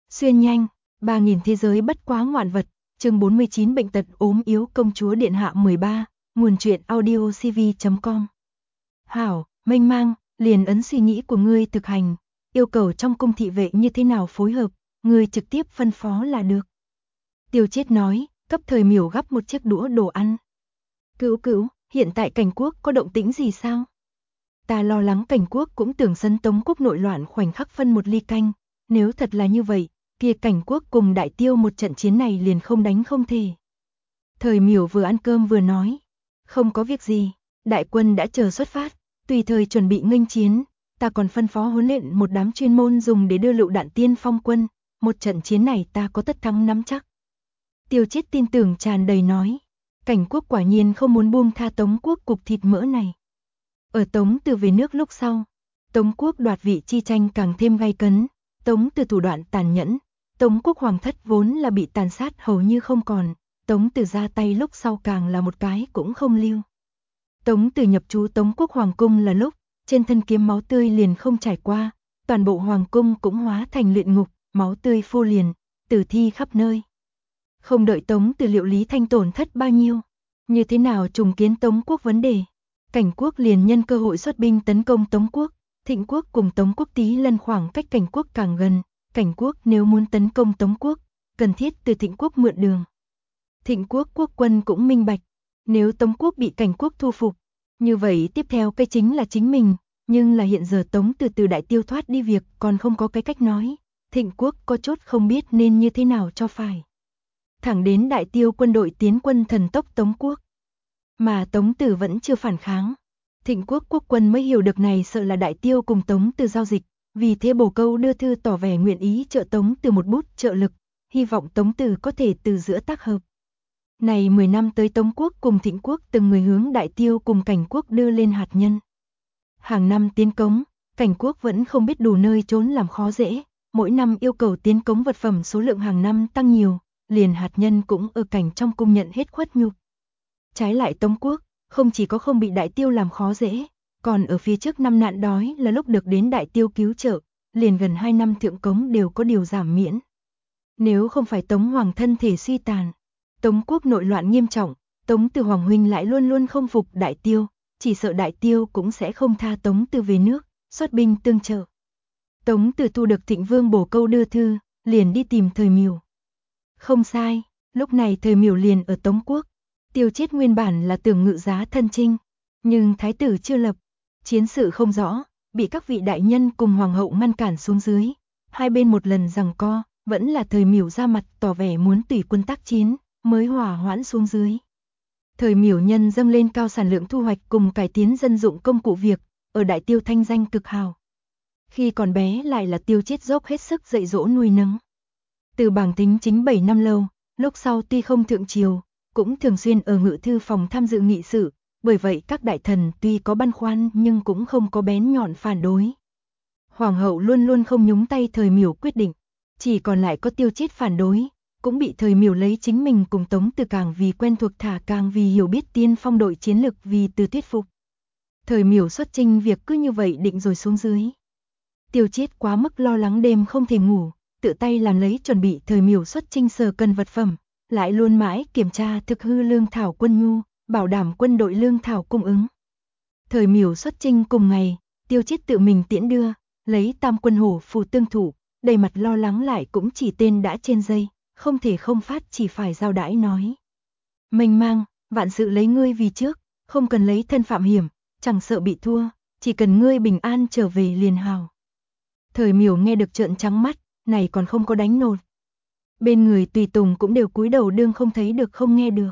Xuyên nhanh, 3.000 thế giới bất quá ngoạn vật, chương 49 bệnh tật ốm yếu công chúa điện hạ 13, nguồn truyện audiocv.com. Hảo, mênh mang, liền ấn suy nghĩ của ngươi thực hành, yêu cầu trong cung thị vệ như thế nào phối hợp, ngươi trực tiếp phân phó là được. Tiêu Chết nói, cấp Thời Miểu gắp một chiếc đũa đồ ăn. Cữu, hiện tại Cảnh Quốc có động tĩnh gì sao? Ta lo lắng Cảnh Quốc cũng tưởng sân Tống Quốc nội loạn khoảnh khắc phân một ly canh, nếu thật là như vậy, kia Cảnh Quốc cùng Đại Tiêu một trận chiến này liền không đánh không thể. Thời Miểu vừa ăn cơm vừa nói, không có việc gì, đại quân đã chờ xuất phát, tùy thời chuẩn bị nghênh chiến, ta còn phân phó huấn luyện một đám chuyên môn dùng để đưa lựu đạn tiên phong quân, một trận chiến này ta có tất thắng nắm chắc. Tiêu Chết tin tưởng tràn đầy nói, Cảnh Quốc quả nhiên không muốn buông tha Tống Quốc cục thịt mỡ này. Ở Tống Từ về nước lúc sau, Tống Quốc đoạt vị chi tranh càng thêm gay cấn, Tống Từ thủ đoạn tàn nhẫn, Tống Quốc hoàng thất vốn là bị tàn sát hầu như không còn, Tống Từ ra tay lúc sau càng là một cái cũng không lưu. Tống Từ nhập trú Tống Quốc hoàng cung là lúc, trên thân kiếm máu tươi liền không trải qua, toàn bộ hoàng cung cũng hóa thành luyện ngục, máu tươi phô liền, tử thi khắp nơi. Không đợi Tống Từ liệu lý thanh tổn thất bao nhiêu, như thế nào trùng kiến Tống Quốc vấn đề, Cảnh Quốc liền nhân cơ hội xuất binh tấn công Tống Quốc, Thịnh Quốc cùng Tống Quốc tí lần khoảng cách Cảnh Quốc càng gần, Cảnh Quốc nếu muốn tấn công Tống Quốc, cần thiết từ Thịnh Quốc mượn đường. Thịnh Quốc quốc quân cũng minh bạch, nếu Tống Quốc bị Cảnh Quốc thu phục, như vậy tiếp theo cái chính là chính mình, nhưng là hiện giờ Tống từ Đại Tiêu thoát đi việc còn không có cái cách nói, Thịnh Quốc có chút không biết nên như thế nào cho phải. Thẳng đến Đại Tiêu quân đội tiến quân thần tốc Tống Quốc, mà Tống Tử vẫn chưa phản kháng. Thịnh Quốc quốc quân mới hiểu được này sợ là Đại Tiêu cùng Tống Tử giao dịch, vì thế bổ câu đưa thư tỏ vẻ nguyện ý trợ Tống Tử một bút trợ lực, hy vọng Tống Tử có thể từ giữa tác hợp. Này 10 năm tới Tống Quốc cùng Thịnh Quốc từng người hướng Đại Tiêu cùng Cảnh Quốc đưa lên hạt nhân. Hàng năm tiến cống, Cảnh Quốc vẫn không biết đủ nơi trốn làm khó dễ, mỗi năm yêu cầu tiến cống vật phẩm số lượng hàng năm tăng nhiều, liền hạt nhân cũng ở cảnh trong cung nhận hết khuất nhục. Trái lại Tống Quốc, không chỉ có không bị Đại Tiêu làm khó dễ, còn ở phía trước năm nạn đói là lúc được đến Đại Tiêu cứu trợ, liền gần 2 năm thượng cống đều có điều giảm miễn. Nếu không phải Tống Hoàng thân thể suy tàn, Tống Quốc nội loạn nghiêm trọng, Tống Từ Hoàng huynh lại luôn luôn không phục Đại Tiêu, chỉ sợ Đại Tiêu cũng sẽ không tha Tống Từ về nước, xuất binh tương trợ. Tống Từ thu được Thịnh Vương bổ câu đưa thư, liền đi tìm Thời Miểu. Không sai, lúc này Thời Miểu liền ở Tống Quốc. Tiêu Chết nguyên bản là tưởng ngự giá thân chinh, nhưng thái tử chưa lập, chiến sự không rõ, bị các vị đại nhân cùng hoàng hậu ngăn cản xuống dưới, hai bên một lần giằng co, vẫn là Thời Miểu ra mặt tỏ vẻ muốn tùy quân tác chiến, mới hòa hoãn xuống dưới. Thời Miểu nhân dâng lên cao sản lượng thu hoạch cùng cải tiến dân dụng công cụ việc, ở Đại Tiêu thanh danh cực hào. Khi còn bé lại là Tiêu Chết dốc hết sức dạy dỗ nuôi nấng. Từ bảng tính chính 7 năm lâu, lúc sau tuy không thượng triều, cũng thường xuyên ở ngự thư phòng tham dự nghị sự, bởi vậy các đại thần tuy có băn khoăn nhưng cũng không có bén nhọn phản đối. Hoàng hậu luôn luôn không nhúng tay Thời Miểu quyết định, chỉ còn lại có Tiêu Chết phản đối, cũng bị Thời Miểu lấy chính mình cùng Tống Từ càng vì quen thuộc thả càng vì hiểu biết tiên phong đội chiến lực vì từ thuyết phục. Thời Miểu xuất chinh việc cứ như vậy định rồi xuống dưới. Tiêu Chết quá mức lo lắng đêm không thể ngủ, tự tay làm lấy chuẩn bị Thời Miểu xuất chinh sở cần vật phẩm, lại luôn mãi kiểm tra thực hư lương thảo quân nhu, bảo đảm quân đội lương thảo cung ứng. Thời Miểu xuất chinh cùng ngày, Tiêu Chết tự mình tiễn đưa, lấy tam quân hổ phù tương thủ, đầy mặt lo lắng lại cũng chỉ tên đã trên dây, không thể không phát chỉ phải giao đãi nói. Mênh mang, vạn sự lấy ngươi vì trước, không cần lấy thân phạm hiểm, chẳng sợ bị thua, chỉ cần ngươi bình an trở về liền hào. Thời Miểu nghe được trợn trắng mắt, này còn không có đánh nột. Bên người tùy tùng cũng đều cúi đầu đương không thấy được không nghe được.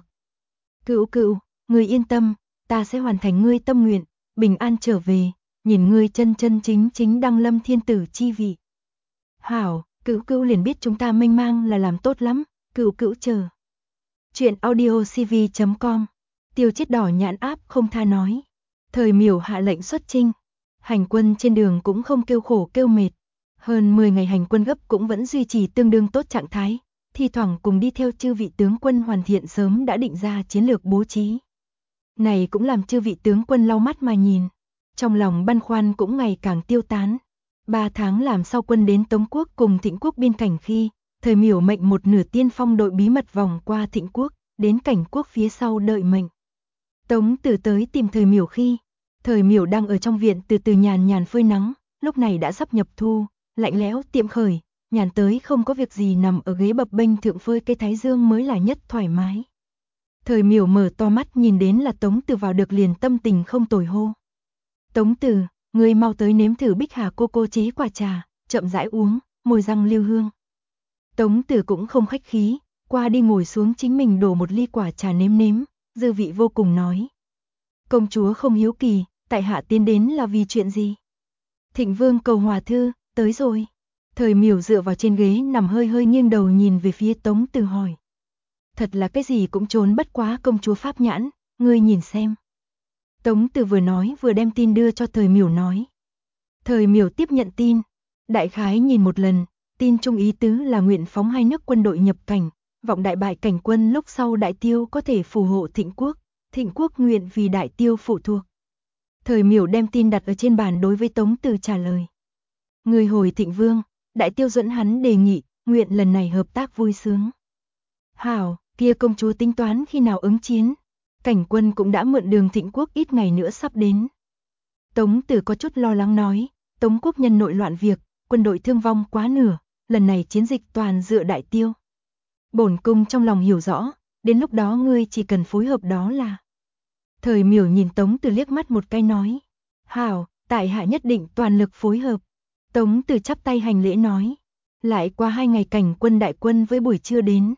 Cữu, ngươi yên tâm, ta sẽ hoàn thành ngươi tâm nguyện, bình an trở về, nhìn ngươi chân chân chính chính đăng lâm thiên tử chi vị. Hảo, Cữu liền biết chúng ta mênh mang là làm tốt lắm, Cữu chờ. Chuyện audiocv.com. Tiêu Chết đỏ nhãn áp không tha nói. Thời Miểu hạ lệnh xuất chinh, hành quân trên đường cũng không kêu khổ kêu mệt. Hơn 10 ngày hành quân gấp cũng vẫn duy trì tương đương tốt trạng thái, thi thoảng cùng đi theo chư vị tướng quân hoàn thiện sớm đã định ra chiến lược bố trí. Này cũng làm chư vị tướng quân lau mắt mà nhìn, trong lòng băn khoăn cũng ngày càng tiêu tán. 3 tháng làm sau quân đến Tống quốc cùng Thịnh quốc biên cảnh khi, Thời Miểu mệnh một nửa tiên phong đội bí mật vòng qua Thịnh quốc, đến Cảnh quốc phía sau đợi mệnh. Tống Tử tới tìm Thời Miểu khi, Thời Miểu đang ở trong viện từ từ nhàn nhàn phơi nắng, lúc này đã sắp nhập thu, lạnh lẽo tiệm khởi, nhàn tới không có việc gì nằm ở ghế bập bênh thượng phơi cây thái dương mới là nhất thoải mái. Thời Miểu mở to mắt nhìn đến là Tống Tử vào được liền tâm tình không tồi hô. Tống Tử, ngươi mau tới nếm thử Bích Hà cô chế quả trà, chậm rãi uống, môi răng lưu hương. Tống Tử cũng không khách khí, qua đi ngồi xuống chính mình đổ một ly quả trà nếm nếm, dư vị vô cùng nói. Công chúa không hiếu kỳ, tại hạ tiến đến là vì chuyện gì? Thịnh Vương cầu hòa thư, tới rồi. Thời Miểu dựa vào trên ghế nằm hơi hơi nghiêng đầu nhìn về phía Tống Tử hỏi. Thật là cái gì cũng trốn bất quá công chúa pháp nhãn, ngươi nhìn xem. Tống Tử vừa nói vừa đem tin đưa cho Thời Miểu nói. Thời Miểu tiếp nhận tin, đại khái nhìn một lần, tin trung ý tứ là nguyện phóng hai nước quân đội nhập cảnh, vọng đại bại Cảnh quân lúc sau Đại Tiêu có thể phù hộ Thịnh quốc, Thịnh quốc nguyện vì Đại Tiêu phụ thuộc. Thời Miểu đem tin đặt ở trên bàn đối với Tống Tử trả lời. Người hồi Thịnh Vương, Đại Tiêu dẫn hắn đề nghị, nguyện lần này hợp tác vui sướng. Hảo, kia công chúa tính toán khi nào ứng chiến, Cảnh quân cũng đã mượn đường Thịnh quốc ít ngày nữa sắp đến. Tống Tử có chút lo lắng nói, Tống quốc nhân nội loạn việc, quân đội thương vong quá nửa, lần này chiến dịch toàn dựa Đại Tiêu. Bổn cung trong lòng hiểu rõ, đến lúc đó ngươi chỉ cần phối hợp đó là. Thời Miểu nhìn Tống Tử liếc mắt một cái nói, hảo, tại hạ nhất định toàn lực phối hợp. Tống Tử chắp tay hành lễ nói, lại qua 2 ngày Cảnh quân đại quân với buổi trưa đến.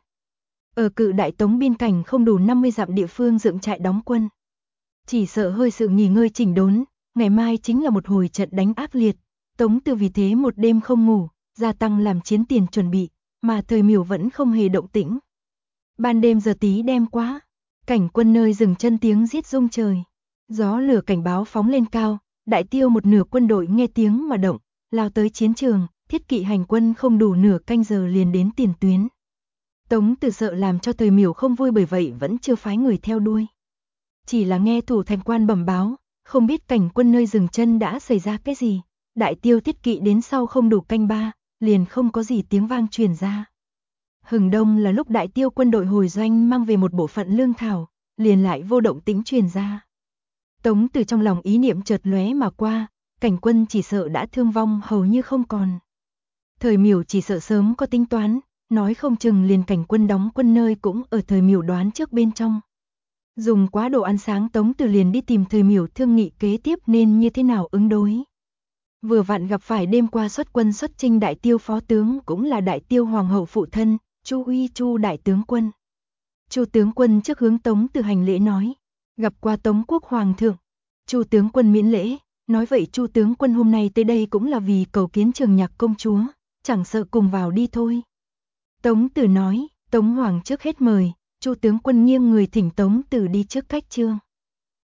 Ở Cự Đại Tống biên cảnh không đủ 50 dặm địa phương dựng trại đóng quân. Chỉ sợ hơi sự nghỉ ngơi chỉnh đốn, ngày mai chính là một hồi trận đánh ác liệt. Tống Tử vì thế một đêm không ngủ, gia tăng làm chiến tiền chuẩn bị, mà Thời Miểu vẫn không hề động tĩnh. Ban đêm giờ tí đêm quá, Cảnh quân nơi dừng chân tiếng giết rung trời. Gió lửa cảnh báo phóng lên cao, Đại Tiêu một nửa quân đội nghe tiếng mà động, lao tới chiến trường, thiết kỵ hành quân không đủ nửa canh giờ liền đến tiền tuyến. Tống Tử sợ làm cho Thời Miểu không vui bởi vậy vẫn chưa phái người theo đuôi. Chỉ là nghe thủ thành quan bẩm báo, không biết Cảnh quân nơi dừng chân đã xảy ra cái gì. Đại Tiêu thiết kỵ đến sau không đủ canh ba, liền không có gì tiếng vang truyền ra. Hừng đông là lúc Đại Tiêu quân đội hồi doanh mang về một bộ phận lương thảo, liền lại vô động tĩnh truyền ra. Tống Tử trong lòng ý niệm chợt lóe mà qua, Cảnh quân chỉ sợ đã thương vong hầu như không còn. Thời Miểu chỉ sợ sớm có tính toán, nói không chừng liền Cảnh quân đóng quân nơi cũng ở Thời Miểu đoán trước bên trong. Dùng quá đồ ăn sáng Tống Tử liền đi tìm Thời Miểu thương nghị kế tiếp nên như thế nào ứng đối. Vừa vặn gặp phải đêm qua xuất quân xuất chinh Đại Tiêu phó tướng cũng là Đại Tiêu hoàng hậu phụ thân, Chu Uy Chu đại tướng quân. Chu tướng quân trước hướng Tống Tử hành lễ nói, gặp qua Tống quốc hoàng thượng. Chu tướng quân miễn lễ, nói vậy Chu tướng quân hôm nay tới đây cũng là vì cầu kiến Trường Nhạc công chúa, chẳng sợ cùng vào đi thôi. Tống Tử nói, Tống hoàng trước hết mời, Chu tướng quân nghiêng người thỉnh Tống Tử đi trước cách trương.